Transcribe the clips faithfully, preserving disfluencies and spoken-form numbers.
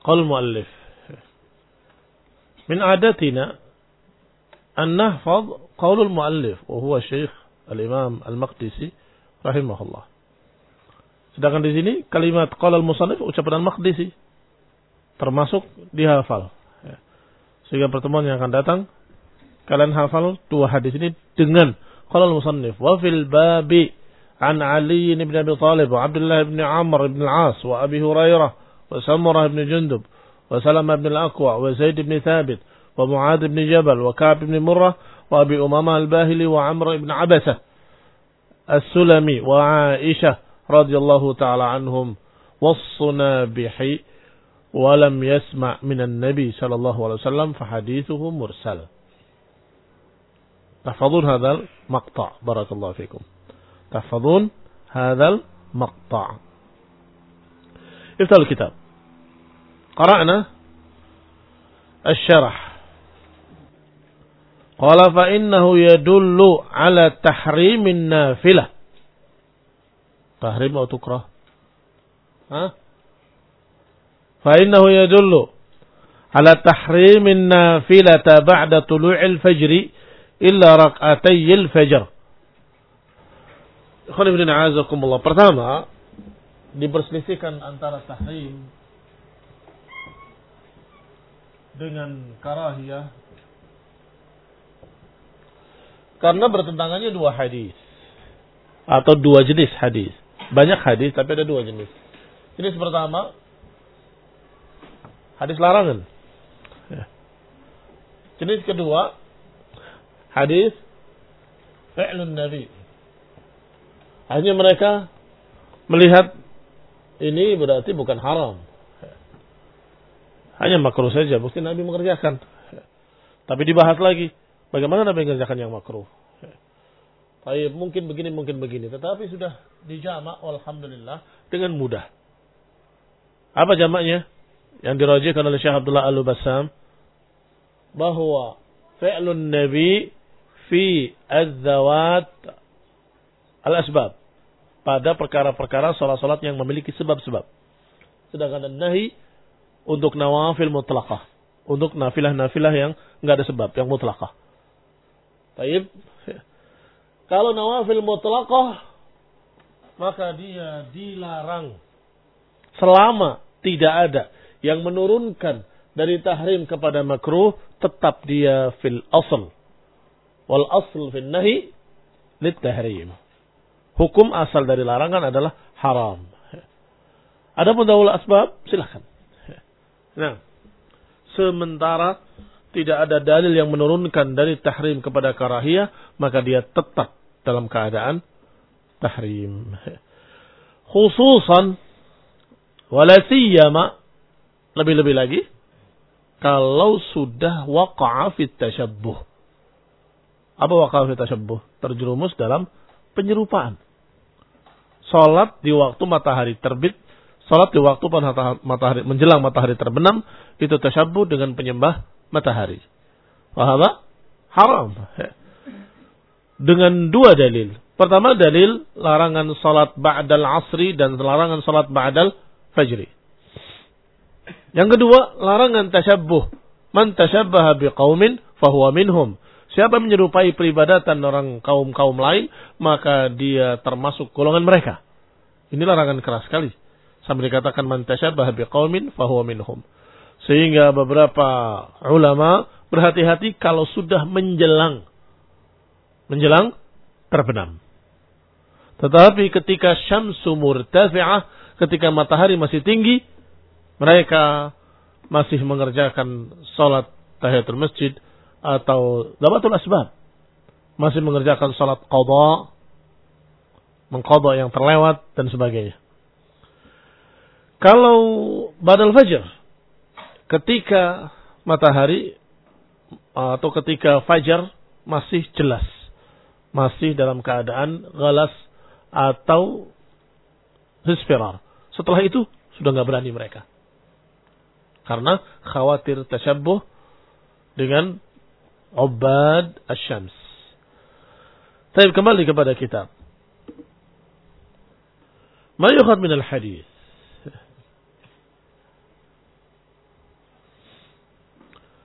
Qaul muallif. Min adatina an nahfaz qaulul muallif wa huwa Syekh Al-Imam Al-Maqdisi rahimahullah. Sedangkan di sini kalimat qaulul musannif ucapan Al-Maqdisi termasuk dihafal. Sehingga pertemuan yang akan datang kalian hafal dua hadis ini dengan qaulul musannif wa fil babi an Ali bin Abi Thalib wa Abdullah bin Amr bin Al-As wa Abi Hurairah wa Samurah bin Jundub wa Salamah bin Al-Aqwa wa Zaid bin Thabit wa Mu'adz bin Jabal wa Ka'b bin Murrah wa Abi Umamah Al-Bahili wa Amr bin Abasah As-Sulami wa Aisyah radhiyallahu ta'ala anhum was-Sunabihi wa lam yasma' min an-nabi sallallahu alaihi wasallam fa hadithuhu mursal. Tahfazun hadzal maqta' barakallahu fikum. Tahfazun hadzal maqta'. Iftah al-kitab. Qara'na asy-syarh. Qala fa innahu yadullu ala tahrimin nafilah. Tahrim atau tukrah? Hah? Fa innahu yadullu ala tahrimin nafilata ba'da tulu'il fajri illa rak'atayil fajr. Ikhwan ibn a'azakumullah. Pertama, diperselisihkan antara tahrim dengan karahiyah karena bertentangannya dua hadis atau dua jenis hadis. Banyak hadis tapi ada dua jenis. Jenis pertama hadis larangan. Jenis kedua hadis fi'lun nabi. Hanya mereka melihat ini berarti bukan haram. Hanya makruh saja, mungkin Nabi mengerjakan. Tapi dibahas lagi, bagaimana Nabi mengerjakan yang makruh. Baik, mungkin begini, mungkin begini. Tetapi sudah dijamak, alhamdulillah, dengan mudah. Apa jamaknya? Yang dirajihkan oleh Syekh Abdullah Al-Bassam, bahwa fi'lun nabi fi az-zawat al-asbab. Pada perkara-perkara salat-salat yang memiliki sebab-sebab. Sedangkan nahi untuk nawafil mutlaqah. Untuk nafilah-nafilah yang enggak ada sebab, yang mutlaqah. Baik. Kalau nawafil mutlaqah, maka dia dilarang. Selama tidak ada yang menurunkan dari tahrim kepada makruh, tetap dia fil asl. Wal asl fil nahi lit tahrim. Hukum asal dari larangan adalah haram. Adapun daul asbab, silakan. Nah, sementara tidak ada dalil yang menurunkan dari tahrim kepada karahiyah, maka dia tetap dalam keadaan tahrim. Khususan wala siyama, lebih-lebih lagi kalau sudah waqa'a fit tashabbuh. Apa waqa'a fit tashabbuh? Terjerumus dalam penyerupaan. Salat di waktu matahari terbit, salat di waktu matahari menjelang matahari terbenam, itu tasyabbuh dengan penyembah matahari. Wahaba haram. Dengan dua dalil. Pertama dalil larangan salat ba'dal asri dan larangan salat ba'dal fajri. Yang kedua larangan tasyabbuh. Man tasyabbaha biqaumin fahuwa minhum. Siapa menyerupai peribadatan orang kaum-kaum lain, maka dia termasuk golongan mereka. Ini larangan keras sekali. Sampai dikatakan man tasyabbaha biqaumin fahuwa minhum. Sehingga beberapa ulama berhati-hati kalau sudah menjelang menjelang terbenam. Tetapi ketika syamsu murtafi'ah, ketika matahari masih tinggi, mereka masih mengerjakan salat tahiyatul masjid atau dawatul asbab, masih mengerjakan salat qadha, mengqadha yang terlewat dan sebagainya. Kalau badal fajr, ketika matahari atau ketika fajar masih jelas, masih dalam keadaan ghalas atau isfirar, setelah itu sudah nggak berani mereka, karena khawatir tasyabbuh dengan ubad asy-syams. Baik, kembali kepada kitab. Ma yukhad min al-hadis.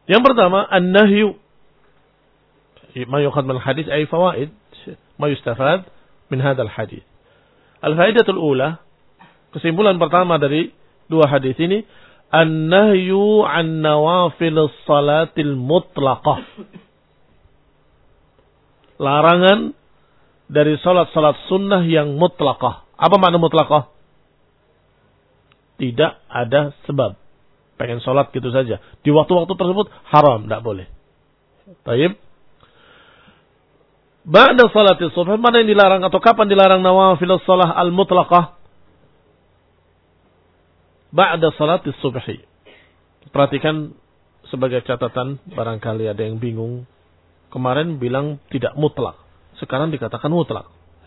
Yang pertama, an-nahyu ma yukhad min hadis ay fawaid ma yustafad min hadzal hadis. Al-faidatul ula, kesimpulan pertama dari dua hadis ini, an-nahyu an nawafilus salatil mutlaqah. Larangan dari salat-salat sunnah yang mutlaqah. Apa makna mutlaqah? Tidak ada sebab. Pengen salat gitu saja. Di waktu-waktu tersebut haram, tidak boleh. Baik. Ba'da salatil subh, mana yang dilarang atau kapan dilarang nawafilus salah al-mutlaqah? Ba'da salatil subhi. Perhatikan sebagai catatan, barangkali ada yang bingung. Kemarin bilang tidak mutlak. Sekarang dikatakan mutlak.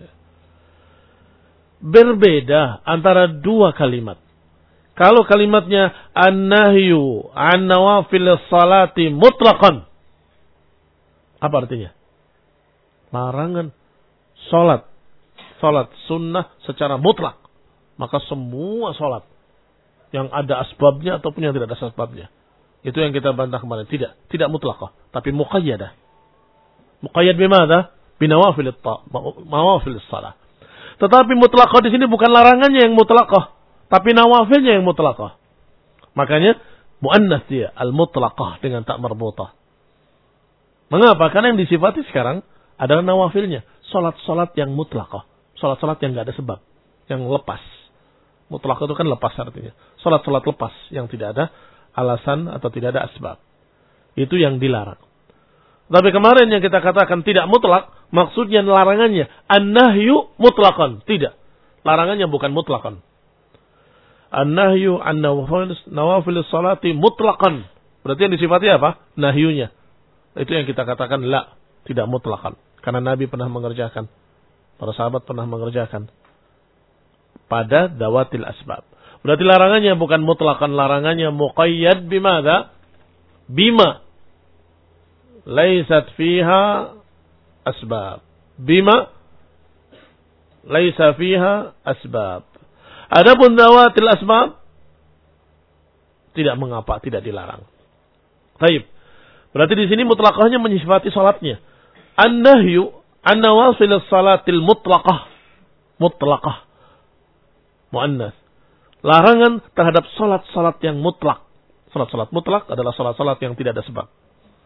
Berbeda antara dua kalimat. Kalau kalimatnya an-nahyu an nawafilus salati mutlaqan. Apa artinya? Larangan salat. Salat sunnah secara mutlak. Maka semua salat yang ada asbabnya ataupun yang tidak ada asbabnya. Itu yang kita bantah kemarin. Tidak, tidak mutlaqah, tapi muqayyadah. Muqayyad bimada? Binawafil nawafil salat. Tetapi mutlaqah di sini bukan larangannya yang mutlaqah, tapi nawafilnya yang mutlaqah. Makanya muannats dia al-mutlaqah dengan tak marbutah. Mengapa? Karena yang disifati sekarang adalah nawafilnya, salat-salat yang mutlaqah, salat-salat yang enggak ada sebab, yang lepas. Mutlaqah itu kan lepas artinya. Salat-salat lepas yang tidak ada alasan atau tidak ada asbab. Itu yang dilarang. Tapi kemarin yang kita katakan tidak mutlak, maksudnya larangannya an-nahyu mutlaqan. Tidak. Larangannya bukan mutlaqan. An-nahyu an nawafil salati mutlaqan. Berarti yang disifati apa? Nahyunya. Itu yang kita katakan la, tidak mutlaqan. Karena Nabi pernah mengerjakan. Para sahabat pernah mengerjakan. Pada dawatil asbab. Berarti larangannya bukan mutlaqan, larangannya muqayyad bimada? Bima laisat fiha asbab. Bima laisa fiha asbab. Adapun dawatil asbab tidak mengapa, tidak dilarang. Baik. Berarti di sini mutlaqahnya menyifati salatnya. An-nahyu an nawafil salatil mutlaqah. Mutlaqah. Muannas. Larangan terhadap salat-salat yang mutlak. Salat-salat mutlak adalah salat-salat yang tidak ada sebab.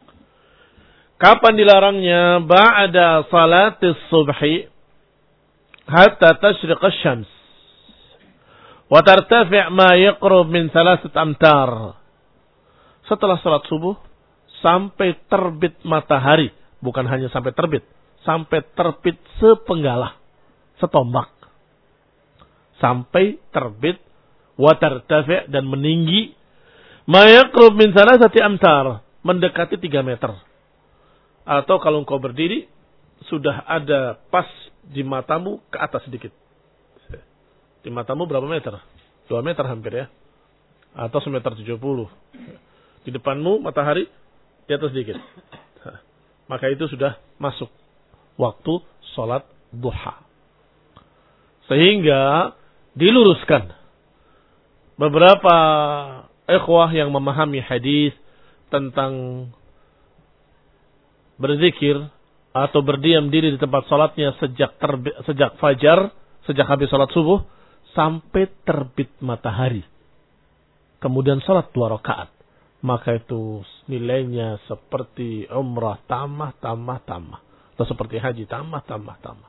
Kapan dilarangnya? Ba'da salatis subhi hatta tashriq asy-syams wa tartafi' ma yaqrub min thalathat amtar. Setelah salat subuh sampai terbit matahari, bukan hanya sampai terbit, sampai terbit sepenggalah, setombak. Sampai terbit wa tartafi' dan meninggi ma yaqrub min thalathati amtar, mendekati tiga meter. Atau kalau engkau berdiri, sudah ada pas di matamu ke atas sedikit. Di matamu berapa meter? Dua meter hampir ya. Atau semeter tujuh puluh. Di depanmu matahari, di atas sedikit. Maka itu sudah masuk waktu sholat duha. Sehingga diluruskan. Beberapa ikhwah yang memahami hadis tentang berzikir atau berdiam diri di tempat salatnya sejak terbit, sejak fajar, sejak habis salat subuh sampai terbit matahari. Kemudian salat dua rakaat. Maka itu nilainya seperti umrah tamah tamah tamah. Atau seperti haji tamah tamah tamah.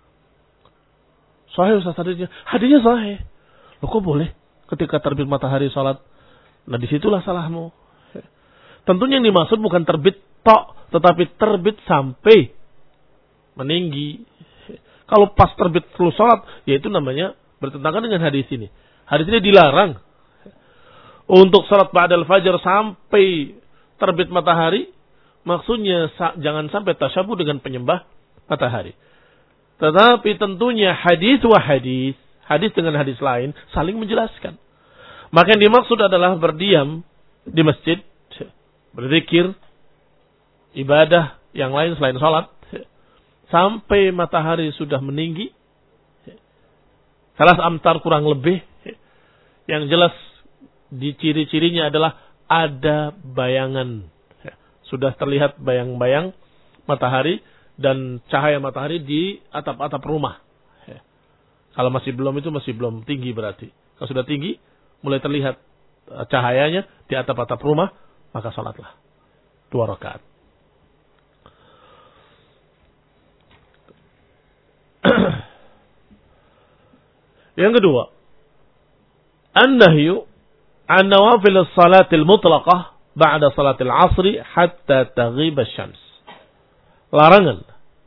Sahih Ustaz hadisnya. Hadisnya sahih. Loh kok boleh ketika terbit matahari salat? Nah disitulah salahmu. Tentunya yang dimaksud bukan terbit tok, tetapi terbit sampai meninggi. Kalau pas terbit terus salat, ya itu namanya bertentangan dengan hadis ini. Hadis ini dilarang untuk salat ba'dal fajar sampai terbit matahari. Maksudnya jangan sampai tasyabuh dengan penyembah matahari. Tetapi tentunya hadis wa hadis, hadis dengan hadis lain saling menjelaskan. Maka yang dimaksud adalah berdiam di masjid, berzikir, ibadah yang lain selain salat sampai matahari sudah meninggi. Salah amtar kurang lebih. Yang jelas di ciri-cirinya adalah ada bayangan sudah terlihat bayang-bayang matahari dan cahaya matahari di atap-atap rumah. Ya. Kalau masih belum itu masih belum tinggi berarti. Kalau sudah tinggi, mulai terlihat cahayanya di atap-atap rumah, maka salatlah dua rakaat. Yang kedua, an-nahyu an nawafil as-salatil mutlaqah ba'da salatil asri hatta taghib asy-syams. Larangan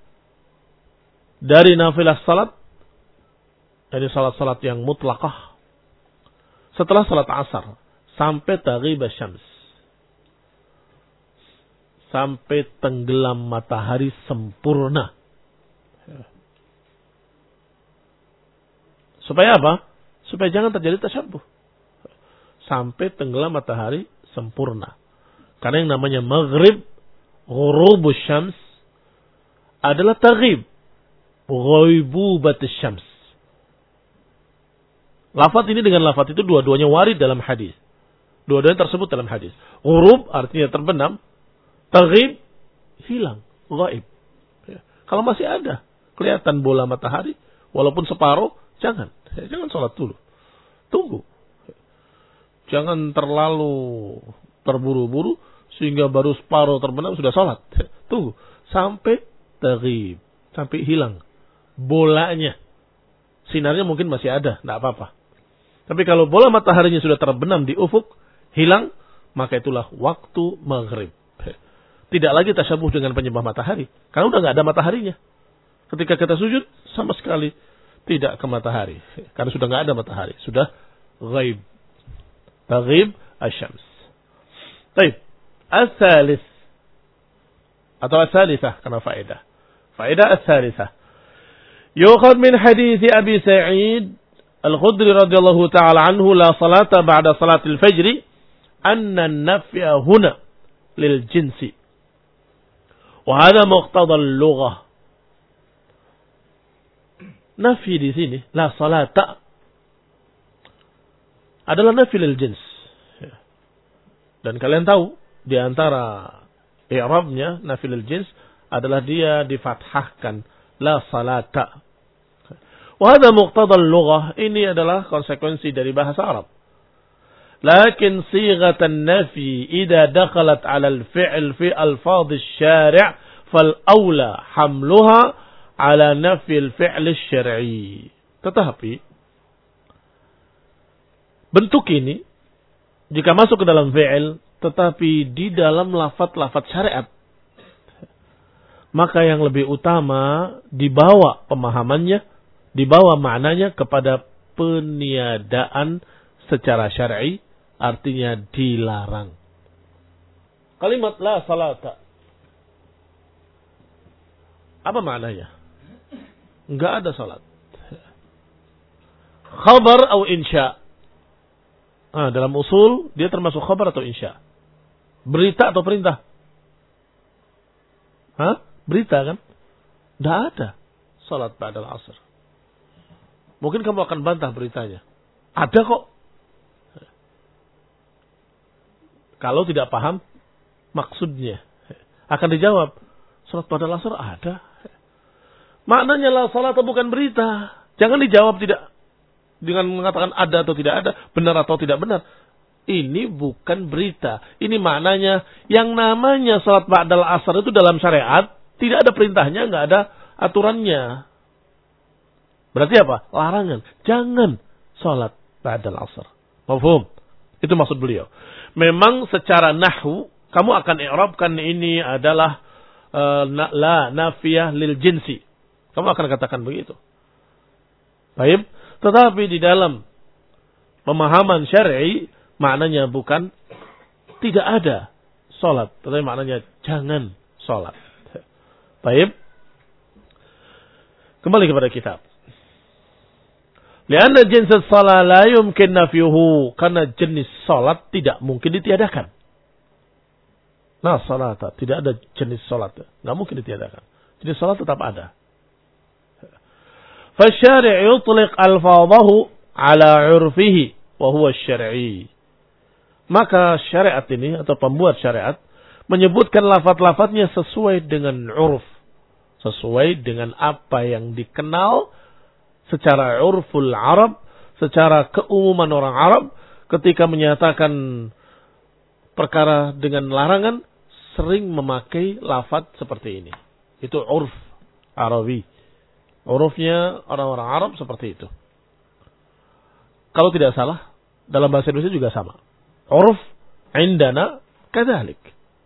dari nafilah salat, dari salat-salat yang mutlaqah setelah salat asar sampai taghib asy-syams, sampai tenggelam matahari sempurna. Supaya apa? Supaya jangan terjadi tasyabbuh. Sampai tenggelam matahari sempurna. Karena yang namanya maghrib, ghurubus syams, adalah taghib, ghaibubatus syams. Lafaz ini dengan lafaz itu dua-duanya warid dalam hadis. Dua-duanya tersebut dalam hadis. Ghurub artinya terbenam, taghib hilang, ghaib. Ya. Kalau masih ada kelihatan bola matahari, walaupun separuh, jangan. Jangan sholat dulu. Tunggu. Jangan terlalu terburu-buru sehingga baru separuh terbenam sudah sholat. Tunggu. Sampai taghib. Sampai hilang bolanya. Sinarnya mungkin masih ada. Tidak apa-apa. Tapi kalau bola mataharinya sudah terbenam di ufuk, hilang, maka itulah waktu maghrib. Tidak lagi tasyabuh dengan penyembah matahari. Karena udah nggak ada mataharinya. Ketika kita sujud, sama sekali tidak ke matahari. Karena sudah nggak ada matahari. Sudah ghaib. Taghib asy-syams. Baik. As-salis. Atau as-salisah. Karena faedah. Faedah as-salisah. Yukhad min hadithi Abi Sa'id Al-Khudri radhiyallahu ta'ala anhu la salata ba'da salatil fajri anna an-nafya huna lil jinsi. Wa hadha muqtada al-lughah. Nafi di sini, la salata, adalah nafi lil jins. Dan kalian tahu, di antara i'rabnya nafi lil jins adalah dia difathahkan, la salata. Wa hadha muqtada al-lughah, ini adalah konsekuensi dari bahasa Arab. Lakin sighatan nafi idza dakhalat 'ala al-fi'l fi alfadh asy-syari' fal aula hamluha ala nafil fi'l syar'i. Tetapi bentuk ini jika masuk ke dalam fi'il tetapi di dalam lafaz-lafaz syariat, maka yang lebih utama dibawa pemahamannya, dibawa maknanya kepada peniadaan secara syar'i, artinya dilarang. Kalimat la salata, apa maknanya? Enggak ada salat. Khabar atau insya. Nah, dalam usul dia termasuk khabar atau insya. Berita atau perintah? Hah? Berita kan? Enggak ada salat ba'dal asr. Mungkin kamu akan bantah beritanya. Ada kok. Kalau tidak paham maksudnya, akan dijawab, salat ba'dal asr ada. Maknanya la salat bukan berita. Jangan dijawab tidak dengan mengatakan ada atau tidak ada, benar atau tidak benar. Ini bukan berita. Ini maknanya yang namanya salat ba'dal asar itu dalam syariat tidak ada perintahnya, nggak ada aturannya. Berarti apa? Larangan. Jangan salat ba'dal asar. Mafhum? Itu maksud beliau. Memang secara nahwu kamu akan i'rabkan ini adalah uh, la nafiyah lil jinsi. Kamu akan katakan begitu. Baik, tetapi di dalam pemahaman syar'i maknanya bukan tidak ada salat, tetapi maknanya jangan salat. Baik. Kembali kepada kitab. Lianna jins as-shalah la yumkin nafyuhu, karena jenis salat tidak mungkin ditiadakan. Nah, salat tidak ada jenis salat, enggak mungkin ditiadakan. Jenis salat tetap ada. فالشارع يطلق ألفاظه على عرفه وهو الشرعي. Maka syariat ini atau pembuat syariat menyebutkan lafaz-lafaznya sesuai dengan uruf, sesuai dengan apa yang dikenal secara urful Arab, secara keumuman orang Arab. Ketika menyatakan perkara dengan larangan, sering memakai lafaz seperti ini. Itu urf Arabi. Urufnya orang-orang Arab seperti itu. Kalau tidak salah, dalam bahasa Indonesia juga sama. Uruf indana kadzalik.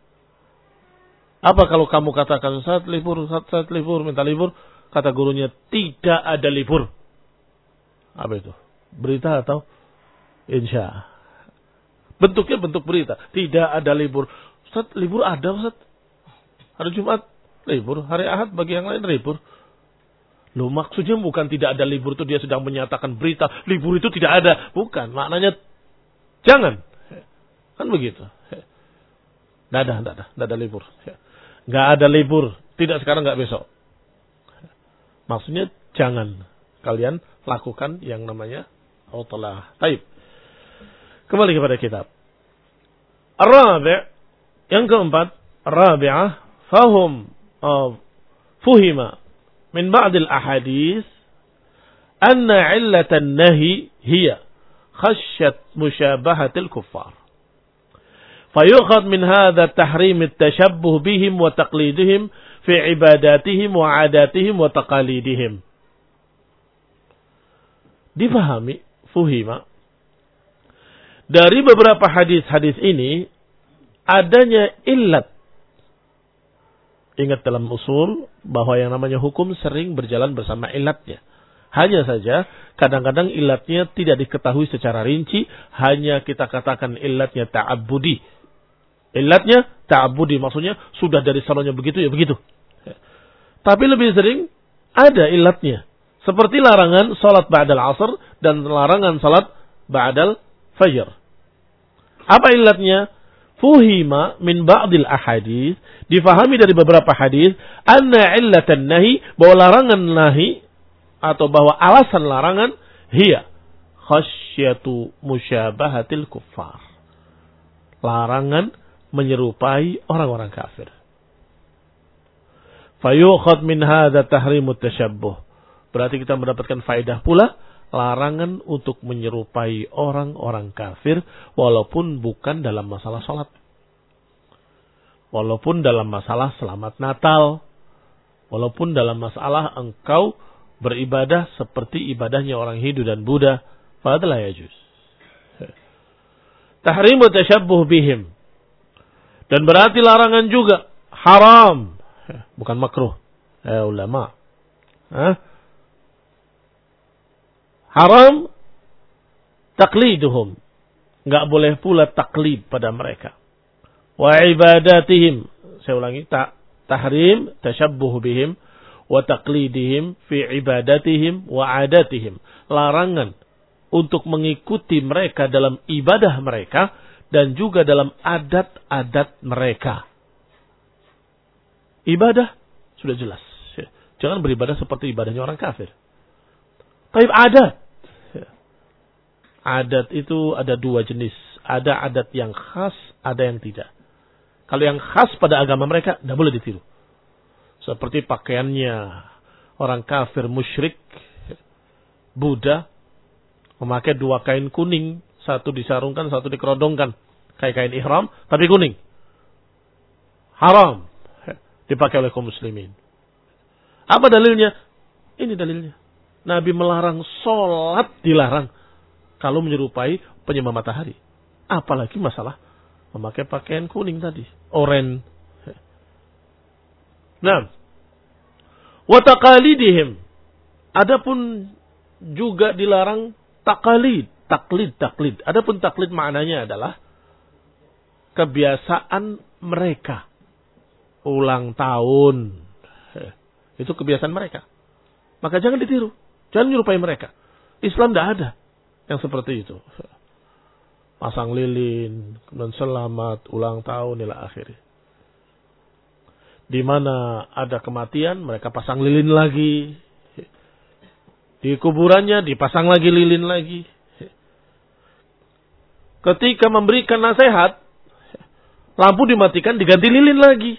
Apa kalau kamu katakan saat libur, saat, saat libur, minta libur, kata gurunya tidak ada libur. Apa itu? Berita atau insya? Bentuknya bentuk berita. Tidak ada libur. Ustaz, libur ada, Ustaz. Hari Jumat libur, hari Ahad bagi yang lain libur. Loh, maksudnya bukan tidak ada libur itu dia sedang menyatakan berita libur itu tidak ada. Bukan, maknanya jangan. Kan begitu. Tidak ada, tidak ada, tidak ada libur. Tidak ada libur. Tidak sekarang, tidak besok. Maksudnya jangan kalian lakukan yang namanya utlah. Baik. Kembali kepada kitab. Ar-rabi', yang keempat, rabi'ah, fahum, uh, fuhima min ba'dil ahadis anna illatan nahi hiya khasyat musyabahatil kuffar. Fayukhad min hadha tahrim at-tashabbuh bihim wa taqlidihim fi ibadatihim wa adatihim wa taqalidihim. Difahami, fuhima, dari beberapa hadis-hadis ini adanya illat. Ingat dalam usul bahwa yang namanya hukum sering berjalan bersama illatnya. Hanya saja kadang-kadang illatnya tidak diketahui secara rinci, hanya kita katakan illatnya ta'abbudi. Illatnya ta'abbudi, maksudnya sudah dari salonnya begitu ya begitu. Tapi lebih sering ada illatnya. Seperti larangan salat ba'dal asr dan larangan salat ba'dal fajr. Apa illatnya? Fuhima min ba'dil ahadis, difahami dari beberapa hadis, anna illatan nahi, bahwa larangan nahi atau bahwa alasan larangan hiya khasyatu musyabahatil kuffar. Larangan menyerupai orang-orang kafir. Fayukhad min hadza tahrimut tashabbuh. Berarti kita mendapatkan faedah pula larangan untuk menyerupai orang-orang kafir walaupun bukan dalam masalah salat. Walaupun dalam masalah selamat Natal. Walaupun dalam masalah engkau beribadah seperti ibadahnya orang Hindu dan Buddha. Fadlah yajuz. Tahrimu tashabbuh bihim. Dan berarti larangan juga haram. Bukan makruh. Eh ulama. Hah? Haram takliduhum. Enggak boleh pula taklid pada mereka. Wa ibadatihim. Saya ulangi. Ta tahrim tashabbuh bihim. Wa taklidihim fi ibadatihim wa adatihim. Larangan untuk mengikuti mereka dalam ibadah mereka dan juga dalam adat-adat mereka. Ibadah sudah jelas. Jangan beribadah seperti ibadahnya orang kafir. Tapi adat. Adat itu ada dua jenis. Ada adat yang khas, ada yang tidak. Kalau yang khas pada agama mereka, tidak boleh ditiru. Seperti pakaiannya orang kafir musyrik, Buddha, memakai dua kain kuning. Satu disarungkan, satu dikerodongkan. Kayak kain ihram, tapi kuning. Haram. Dipakai oleh kaum muslimin. Apa dalilnya? Ini dalilnya. Nabi melarang sholat, dilarang. Kalau menyerupai penyembah matahari. Apalagi masalah memakai pakaian kuning tadi. Oren. Nah. Wa taqalidihim. Adapun juga dilarang taqalid. Taklid, taklid. Adapun taklid maknanya adalah kebiasaan mereka. Ulang tahun. Itu kebiasaan mereka. Maka jangan ditiru. Jangan menyerupai mereka. Islam tidak ada yang seperti itu. Pasang lilin, kemudian selamat, ulang tahun, ila akhirnya. Di mana ada kematian, mereka pasang lilin lagi. Di kuburannya dipasang lagi lilin lagi. Ketika memberikan nasihat, lampu dimatikan, diganti lilin lagi.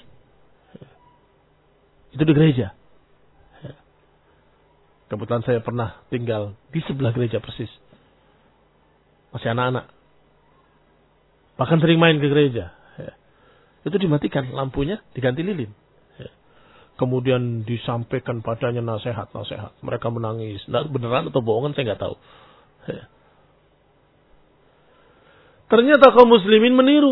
Itu di gereja. Kebetulan saya pernah tinggal di sebelah gereja persis. Masih anak-anak. Bahkan sering main ke gereja. Itu dimatikan lampunya, diganti lilin. Kemudian disampaikan padanya nasihat-nasihat. Mereka menangis. Nah, beneran atau bohongan saya nggak tahu. Ternyata kaum muslimin meniru.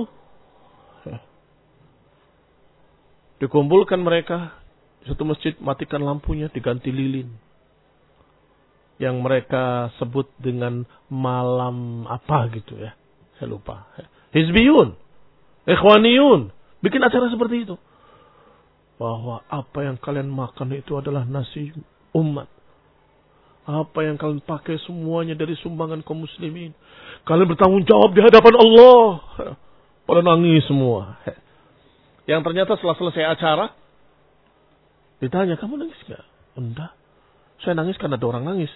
Dikumpulkan mereka. Satu masjid matikan lampunya, diganti lilin. Yang mereka sebut dengan malam apa gitu ya. Saya lupa. Hizbiyun. Ikhwaniyun. Bikin acara seperti itu. Bahwa apa yang kalian makan itu adalah nasi umat. Apa yang kalian pakai semuanya dari sumbangan kaum muslimin. Kalian bertanggung jawab di hadapan Allah. Pada nangis semua. Yang ternyata setelah selesai acara. Ditanya, kamu nangis gak? Enggak. Saya nangis karena ada orang nangis.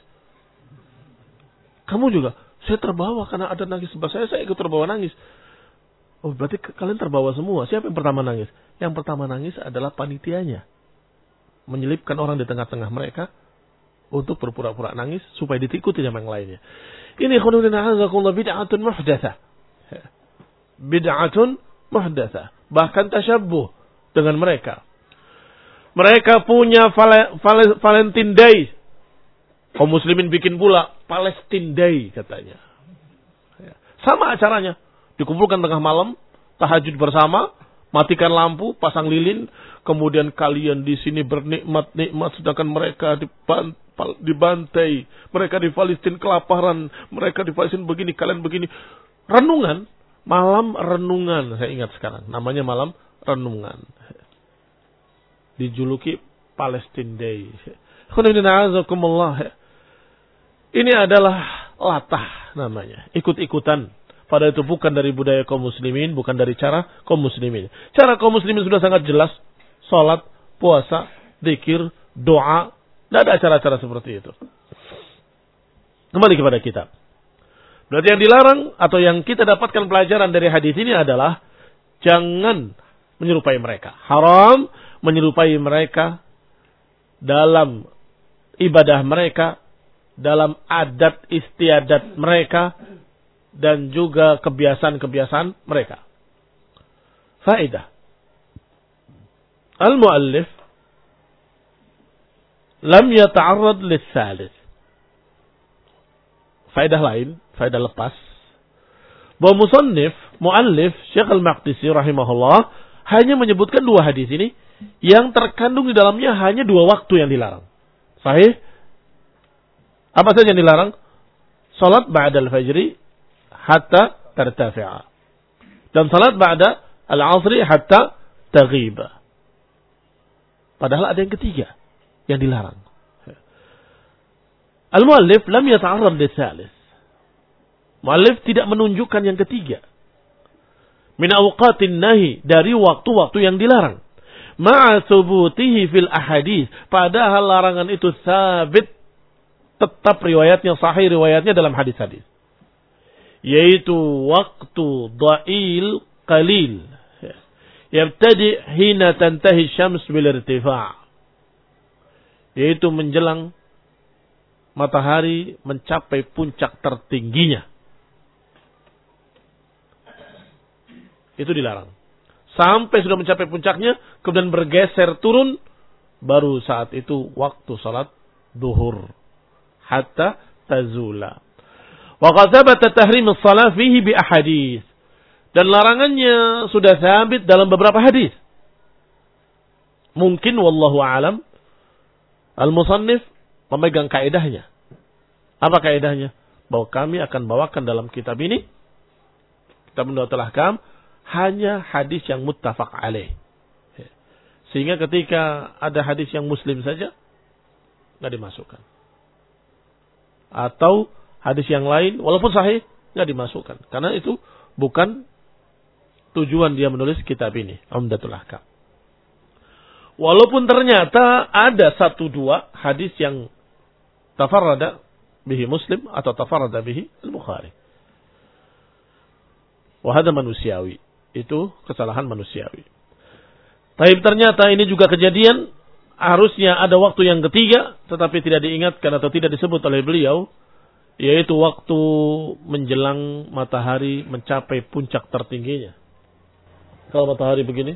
Kamu juga? Saya terbawa karena ada nangis sebelah saya. Saya ikut terbawa nangis. Oh, berarti kalian terbawa semua. Siapa yang pertama nangis? Yang pertama nangis adalah panitianya. Menyelipkan orang di tengah-tengah mereka untuk berpura-pura nangis supaya diikuti sama yang lainnya. Ini khunudina azakullah bid'atun muhdatsah. Bid'atun muhdatsah. Bahkan tasyabbuh dengan mereka. Mereka punya vale, vale, Valentine Day. Kaum muslimin bikin pula Palestine Day katanya. Sama acaranya. Dikumpulkan tengah malam, tahajud bersama, matikan lampu, pasang lilin, kemudian kalian di sini bernikmat-nikmat sedangkan mereka dibantai, mereka di Palestina kelaparan, mereka di Palestina begini, kalian begini. Renungan, malam renungan, saya ingat sekarang, namanya malam renungan. Dijuluki Palestine Day. Ini adalah latah namanya, ikut-ikutan. Padahal itu bukan dari budaya kaum muslimin, bukan dari cara kaum muslimin. Cara kaum muslimin sudah sangat jelas. Salat, puasa, zikir, doa. Tidak ada acara-acara seperti itu. Kembali kepada kitab. Berarti yang dilarang atau yang kita dapatkan pelajaran dari hadis ini adalah jangan menyerupai mereka. Haram menyerupai mereka dalam ibadah mereka, dalam adat istiadat mereka, dan juga kebiasaan-kebiasaan mereka. Faedah. Al-muallif lam yata'arrad lis-salis. Faedah lain, faedah lepas. Bahwa musannif, muallif Syekh Al-Maqdisi rahimahullah hanya menyebutkan dua hadis ini yang terkandung di dalamnya hanya dua waktu yang dilarang. Sahih? Apa saja yang dilarang? Salat ba'dal fajri hatta tartafi'a. Dan salat ba'da al-'asri hatta taghiba. Padahal ada yang ketiga yang dilarang. Al-muallif lam yata'arrad lis-salis. Muallif tidak menunjukkan yang ketiga. Min awqatin nahi, dari waktu-waktu yang dilarang. Ma'a thubutihi fil ahadits, padahal larangan itu sabit, tetap riwayatnya sahih, riwayatnya dalam hadis-hadis. Yaitu waktu dha'il qalil. Yabtadi hina tantahi syams bil irtifa'. Yaitu menjelang matahari mencapai puncak tertingginya. Itu dilarang. Sampai sudah mencapai puncaknya, kemudian bergeser turun, baru saat itu waktu salat duhur. Hatta tazula. Wa qad thabata tahrim as-salah fihi bi ahadits. Dan larangannya sudah sabit dalam beberapa hadis. Mungkin wallahu alam al-musannif memegang kaidahnya. Apa kaidahnya? Bahwa kami akan bawakan dalam kitab ini, kitab Umdatul Ahkam, hanya hadis yang muttafaq alaih. Sehingga ketika ada hadis yang muslim saja, nggak dimasukkan. Atau hadis yang lain, walaupun sahih, nggak dimasukkan. Karena itu bukan tujuan dia menulis kitab ini, Umdatul Ahkam. Walaupun ternyata ada satu dua hadis yang tafarrada bihi Muslim atau tafarrada bihi Al-Bukhari. Wahada manusiawi. itu kesalahan manusiawi. Tapi ternyata ini juga kejadian, harusnya ada waktu yang ketiga, tetapi tidak diingatkan atau tidak disebut oleh beliau, yaitu waktu menjelang matahari mencapai puncak tertingginya. Kalau matahari begini,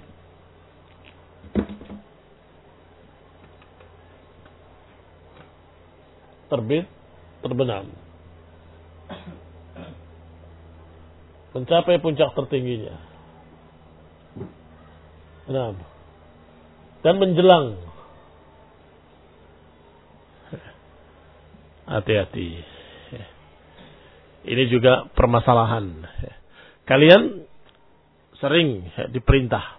terbit, terbenam, mencapai puncak tertingginya. Nah, dan menjelang. Hati-hati. Ini juga permasalahan. Kalian sering diperintah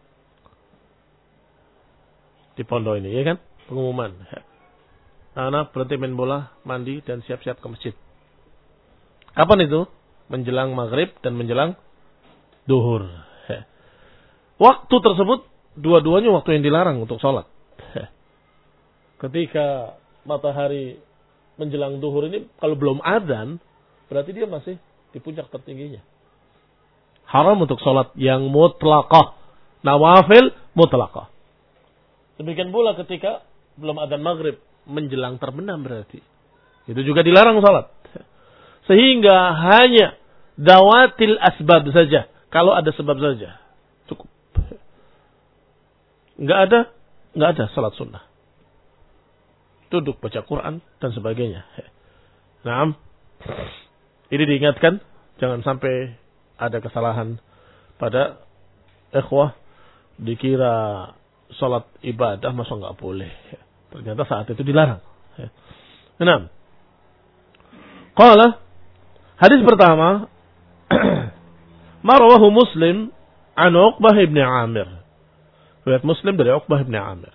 di pondok ini, ya kan? Pengumuman. Anak berhenti main bola, mandi, dan siap-siap ke masjid. Kapan itu? Menjelang maghrib dan menjelang duhur. Waktu tersebut, dua-duanya waktu yang dilarang untuk sholat. Ketika matahari menjelang duhur ini, kalau belum adzan, berarti dia masih di puncak tertingginya. Haram untuk sholat yang mutlaqah. Nawafil mutlaqah. Demikian pula ketika belum adzan maghrib, menjelang terbenam berarti. Itu juga dilarang sholat. Sehingga hanya dawatil asbab saja. Kalau ada sebab saja. Cukup. Enggak ada, enggak ada salat sunnah. Duduk baca Quran dan sebagainya. Naam. Ini diingatkan, jangan sampai ada kesalahan pada ikhwah dikira salat ibadah masa enggak boleh. Ternyata saat itu dilarang. Naam. Qala, hadis pertama, ma rawahu Muslim an Uqbah ibn Amir. Riwayat Muslim dari Uqbah ibn Amir.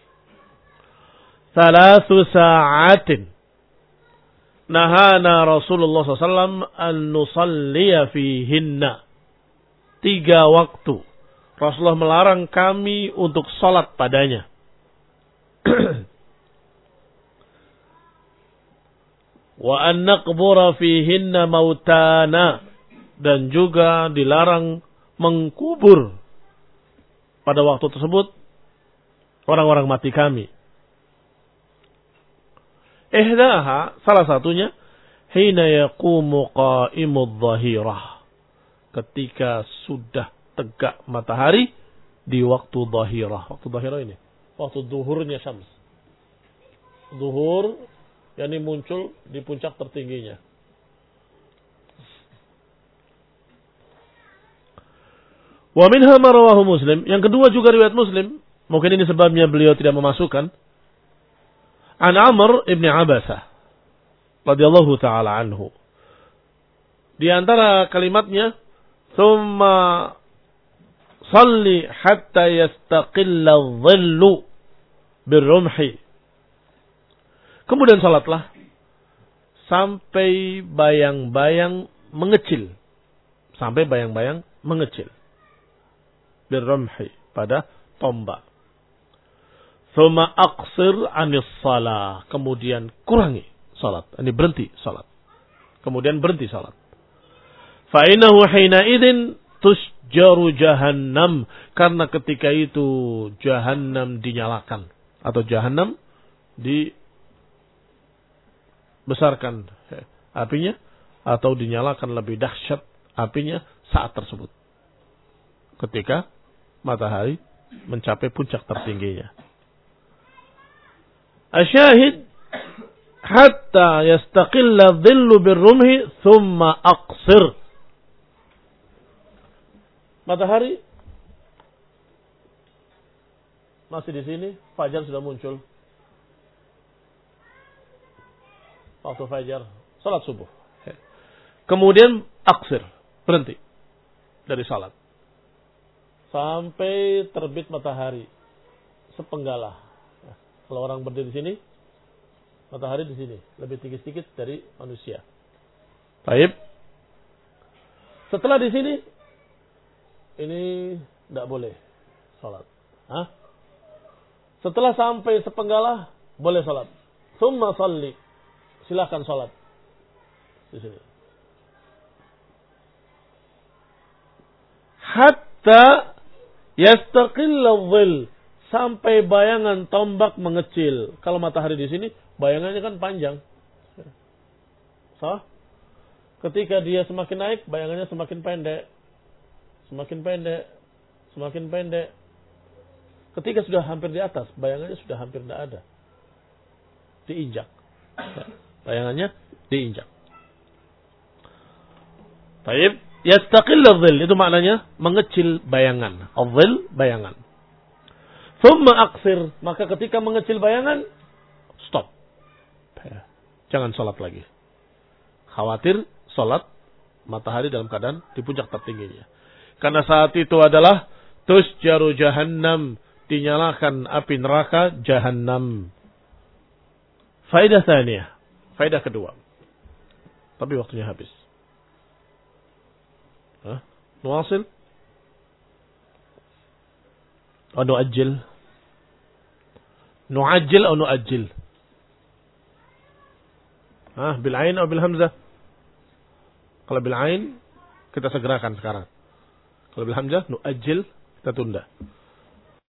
Thalathu sa'atin nahana Rasulullah sallallahu alaihi wasallam an nusalliya fihinna. Tiga waktu Rasulullah melarang kami untuk salat padanya. Wa an naqbura fihinna mautana, dan juga dilarang mengkubur pada waktu tersebut orang-orang mati kami. Ihdaha, salah satunya, hina yaqumu qa'imudh dhahirah, ketika sudah tegak matahari di waktu dhahirah. Waktu dhahirah ini, waktu zuhurnya syams. Zuhur, yakni muncul di puncak tertingginya. Wa minha ma rawahu Muslim. Yang kedua juga riwayat Muslim. Mungkin ini sebabnya beliau tidak memasukkan. An Amr ibn Abasah radhiyallahu taala anhu. Di antara kalimatnya, "Tsumma salli hatta yastaqilla adh-dhillu birrumhi." Kemudian salatlah sampai bayang-bayang mengecil. Sampai bayang-bayang mengecil. Birrumhi, pada tombak. Thumma aqsir anis salah. Kemudian kurangi salat. Ini berhenti salat. Kemudian berhenti salat. Fa innahu hina idzin tusjaru jahannam. Karena ketika itu jahannam dinyalakan. Atau jahannam dibesarkan apinya. Atau dinyalakan lebih dahsyat apinya saat tersebut. Ketika matahari mencapai puncak tertingginya. Asyahid hatta yastaqilla dhillu birrumhi thumma aqsir. Matahari masih di sini, fajar sudah muncul. Waktu fajar, salat subuh. Kemudian aqsir, berhenti dari salat. Sampai terbit matahari sepenggalah. Kalau orang berdiri di sini, matahari di sini lebih tinggi sedikit dari manusia. Baik. Setelah di sini, ini tidak boleh salat. Hah? Setelah sampai sepenggalah, boleh salat. Tsumma salli, silakan salat di sini. hatta yastaqilla dhil, sampai bayangan tombak mengecil. Kalau matahari di sini bayangannya kan panjang. So, ketika dia semakin naik, bayangannya semakin pendek. Semakin pendek, semakin pendek. Ketika sudah hampir di atas, bayangannya sudah hampir tidak ada. Diinjak. Bayangannya diinjak. Baik, yastaqillu dhil, itu maknanya mengecil bayangan. Adh-dhil, bayangan. Thumma aqsir, maka ketika mengecil bayangan, stop. Jangan sholat lagi. Khawatir sholat matahari dalam keadaan di puncak tertingginya. Karena saat itu adalah tusjaru jahannam, dinyalakan api neraka jahannam. Faedah tsaniyah, faedah kedua. Tapi waktunya habis. Hah? Nuwasil? Atau nuajil? Nuajil atau nuajil? Hah, bil ain atau bil hamzah? Kalau bil ain kita segerakan sekarang. Kalau bil hamzah nuajil, kita tunda.